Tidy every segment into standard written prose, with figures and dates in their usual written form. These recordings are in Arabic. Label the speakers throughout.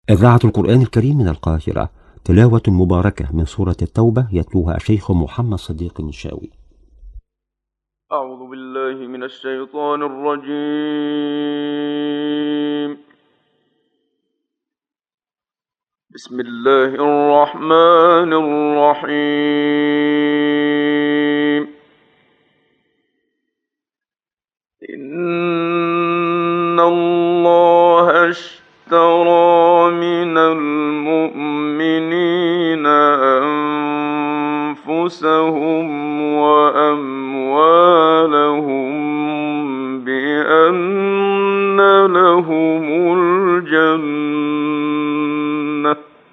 Speaker 1: إذاعة القرآن الكريم من القاهرة، تلاوة مباركة من سورة التوبة يتلوها الشيخ محمد صديق النشاوي.
Speaker 2: أعوذ بالله من الشيطان الرجيم. بسم الله الرحمن الرحيم. إن الله اشترى من المؤمنين أنفسهم وأموالهم بأن لهم الجنة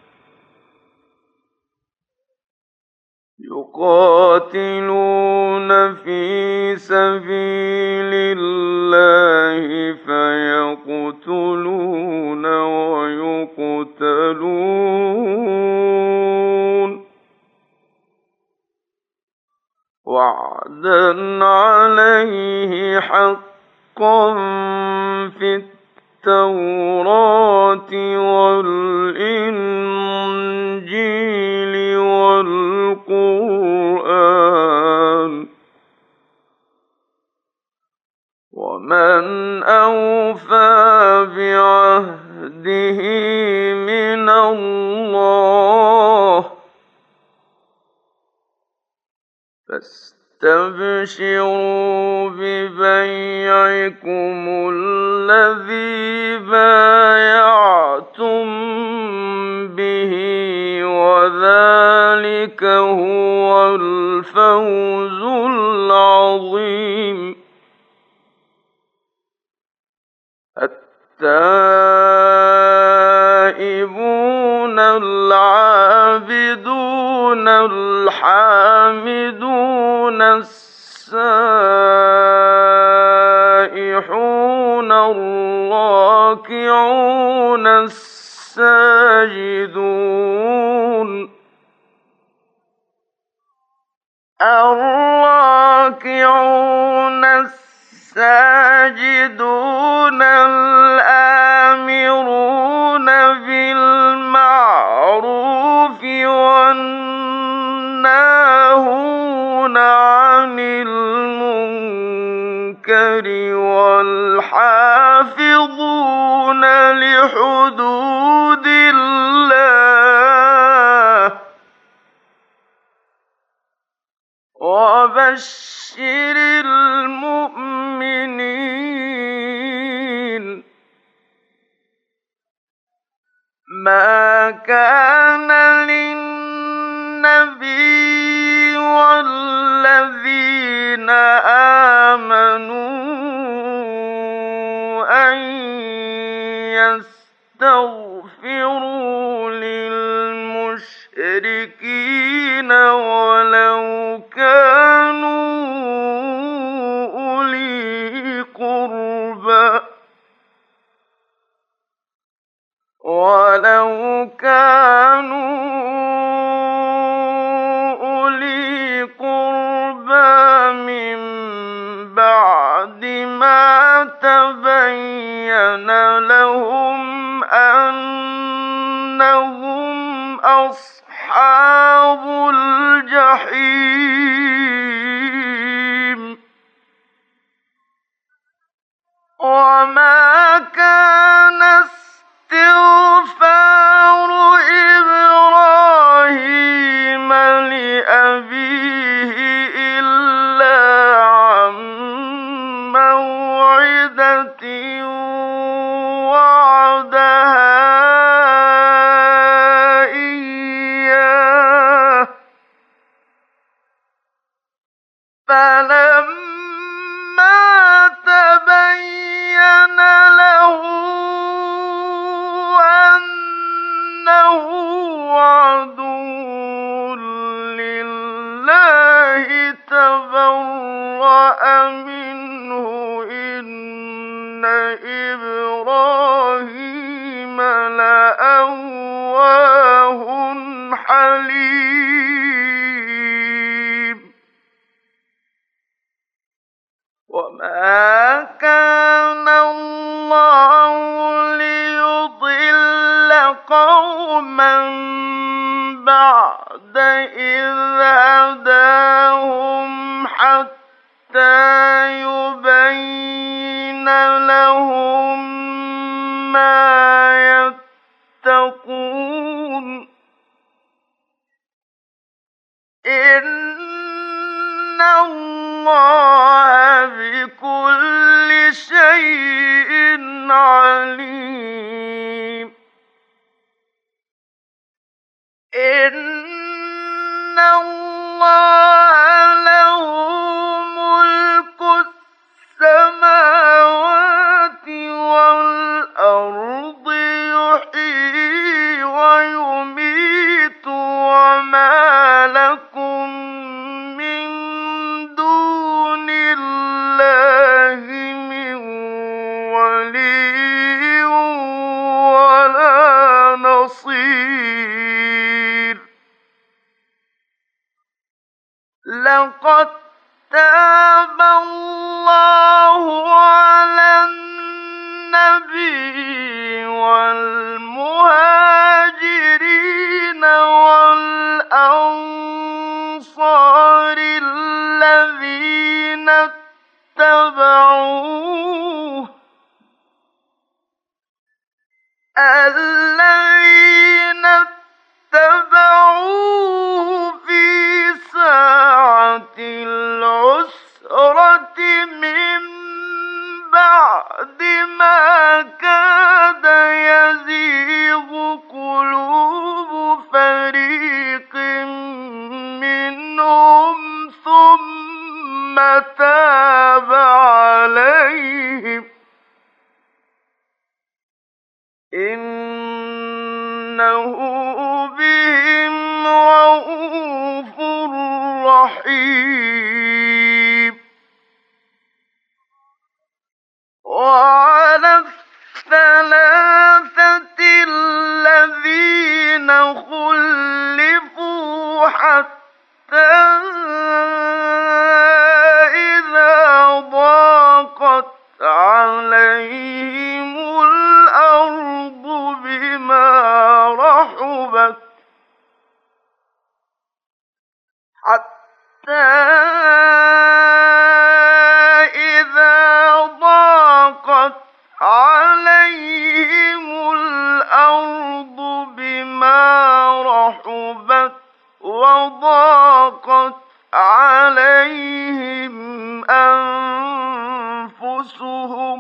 Speaker 2: يقاتلون في سبيل الله فيقتلون ويقتلون وعدا عليه حقا في التوراة والإنجيل والقرآن ومن أوفى بعهده من الله فاستبشروا ببيعكم الذي بايعتم به وذلك هو الفوز العظيم. التائبون العابدون الحامدون السائحون الراكعون الساجدون الآمرون بالمعروف والناهون عن المنكر والحافظون لحدود الله وبشر المؤمنين. ما كان للنبي والذين آمنوا أن يستغفروا للمشركين ولو كانوا أولي قربى من بعد ما تبين لهم أنهم أصحاب الجحيم. وما كان استغفار إبراهيم لأبيه إلا عن موعدة وعدها إياه فلما تبين له أنه عدو لله تبرأ منه إن إبراهيم لأواه حليم. وما كان الله ليضل قوما بعد إذ هداهم حتى يبين لهم ما يتقون إن الله بكل شيء عليم إن الله له ملك السماوات والأرض يحيي ويميت وما لكم من دون الله من ولي ولا نصير لقد تاب الله على النبي والمهاجرين والأنصار الذين اتبعوه في ساعة العسرة من بعد ما كاد يزيغ قلوب فريق منهم ثم تاب عليهم إنه بهم رءوف رحيم وعلى الثلاثة الذين خلفوا حتى إذا ضاقت عليهم الأرض بما رحبت حتى إذا ضاقت عليهم الأرض بما رحبت وضاقت عليهم أنفسهم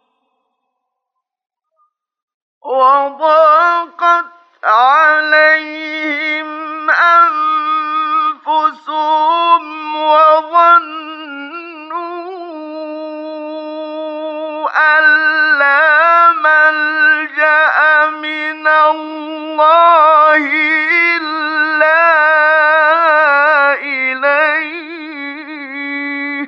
Speaker 2: وظنوا أن لا ملجأ من الله إلا إليه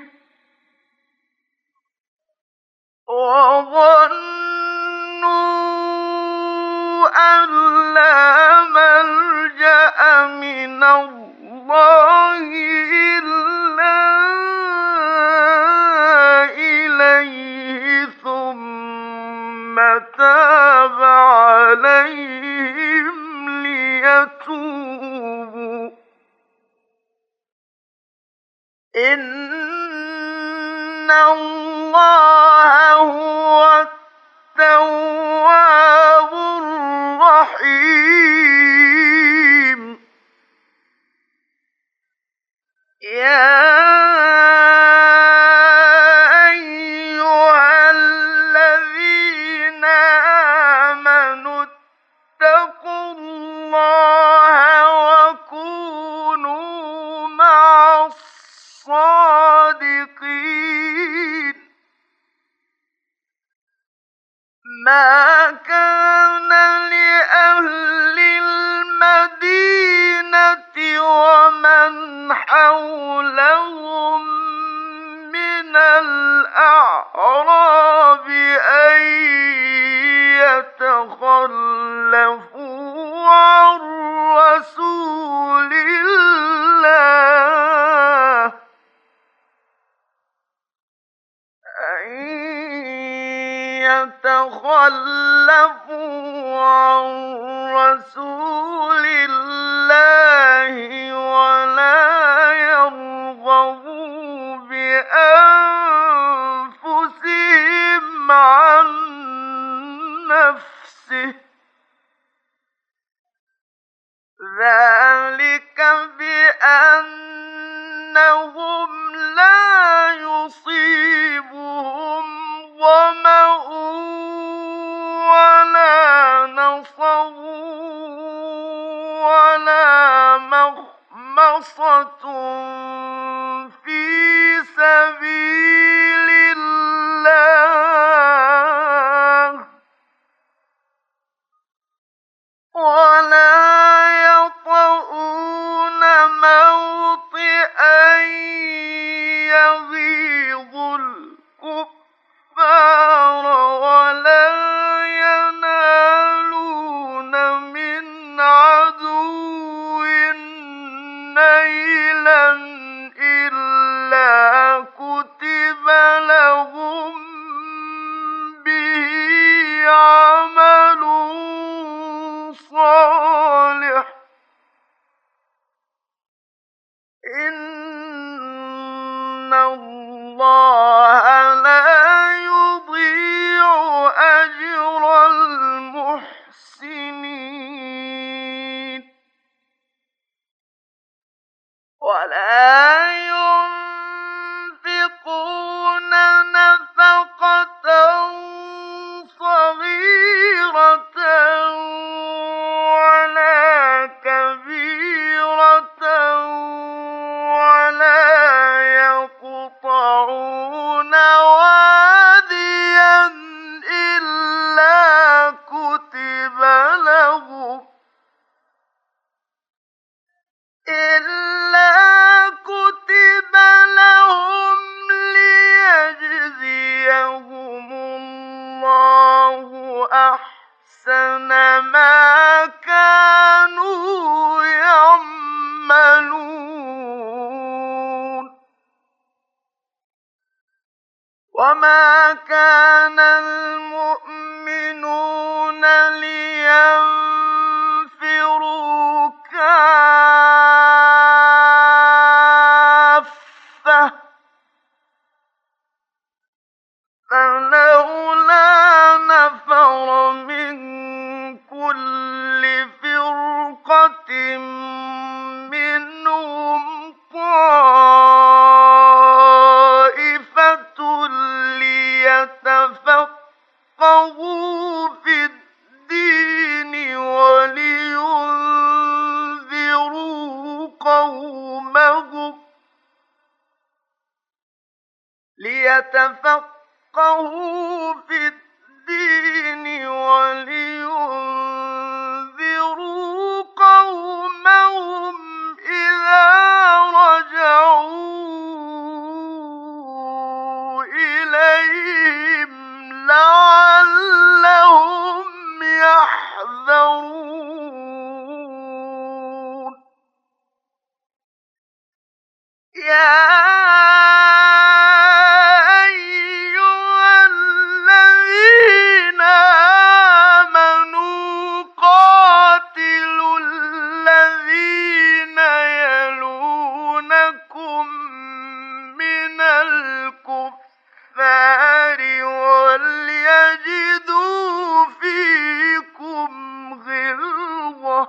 Speaker 2: ثم تاب عليهم ليتوبوا إن الله هو التواب الرحيم يا أيها الذين آمنوا اتقوا الله وكونوا مع الصادقين ما كان رسول الله ولا يرغبوا بأنفسهم عن نفسه ذلك بأنهم لا يصيبهم ظمأ ولا نصب ولا مخمصة في سبيل الله ولا يطؤون موطئا يغيظ الكفار ولا ينالون من عدو نيلا إلا كتب لهم به عمل صالح إن الله لا يضيع أجر المحسنين ولا ينفقون نفقة صغيرة ولا كبيرة ولا يقطعون واديا إلا كتب لهم ليجزيهم الله أحسن ما كانوا يعملون وما كان المؤمنون لينفروا كافة فلولا نفر من كل فرقة منهم طائفة ليتفقهوا في الدين ولينذروا قومهم إذا رجعوا إليهم لعلهم يحذرون يا أيها الذين آمنوا قاتلوا الذين يلونكم من الكفار وليجدوا فيكم غلظة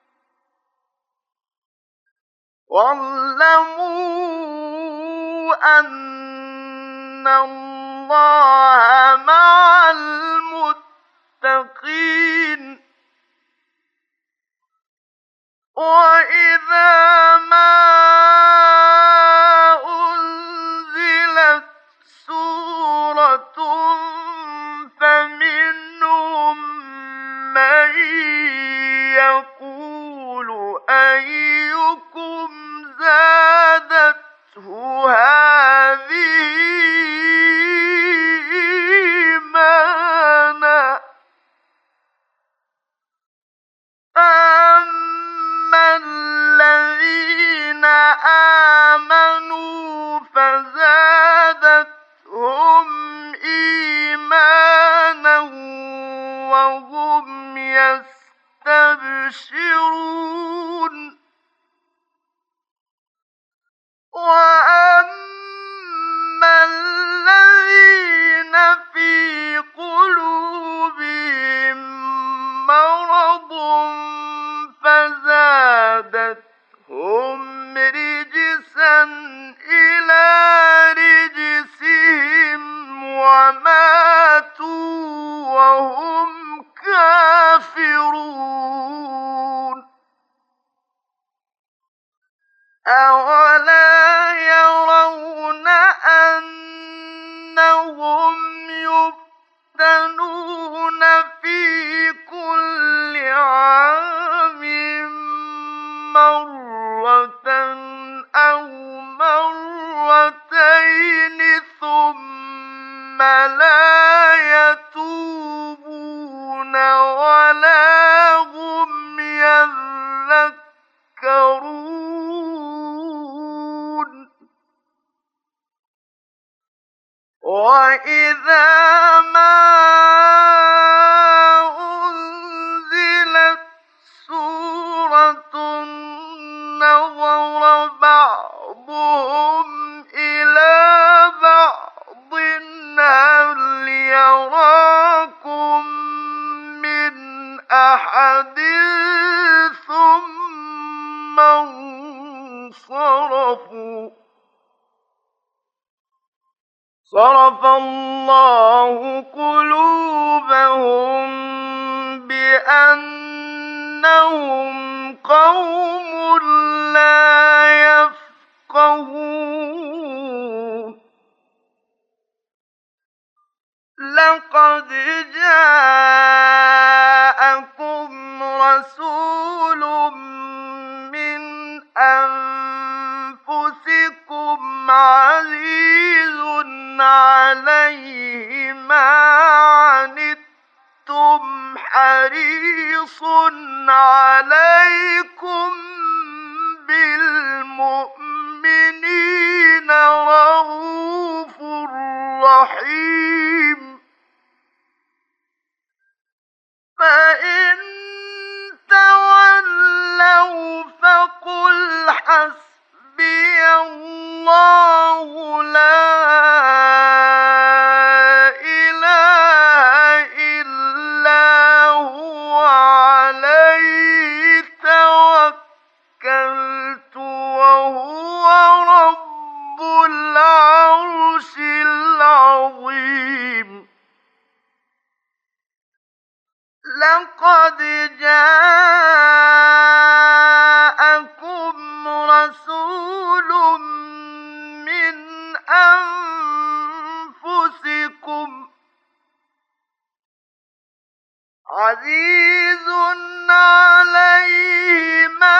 Speaker 2: واعلموا أن الله مع المتقين وإذا ما أنزلت سورة فمنهم من يقول أيكم زادته هذه إيمانا فأما الذين آمنوا فزادتهم إيمانا وهم يستبشرون يبشرون وأما الذين في قلوبهم مرض فزادتهم رجسا إلى رجسهم وماتوا وهم كافرون أولا يرون أنهم يفتنون في كل عام مرة أو مرتين ثم لا يتوبون ولا هم يذكرون وإذا ما أنزلت سورة نظر بعضهم إلى بعض هل يراكم من أحد ثم انصرفوا صرف الله قلوبهم بأنهم قوم لا يفقهون لقد جاءكم رسول من أنفسكم عزيز عليه ما عنتم حريص عليكم بالمؤمنين رءوف رحيم فإن تولوا فقل حسبي الله لا إله إلا هو عليه توكلت وهو رب العرش العظيم لقد جاءكم رسول من أنفسكم عزيز عليه ما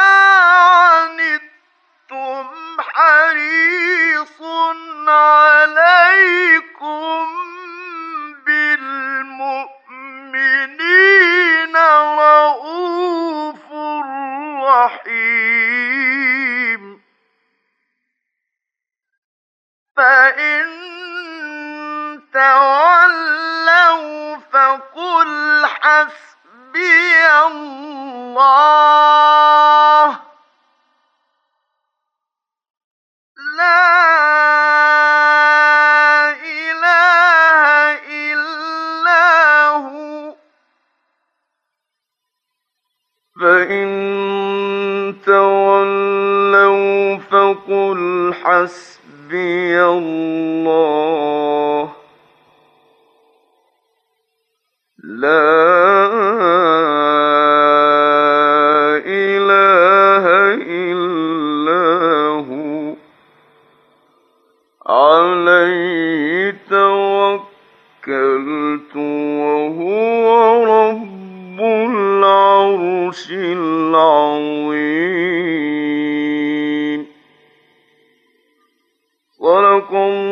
Speaker 2: عنتم حريص عليكم بالمؤمنين رءوف رحيم فإن تولوا فقل حسبي الله لا إله إلا هو فإن تولوا فقل حسبي الله لا إله إلا هو عليه توكلت وهو رب العرش العظيم صدق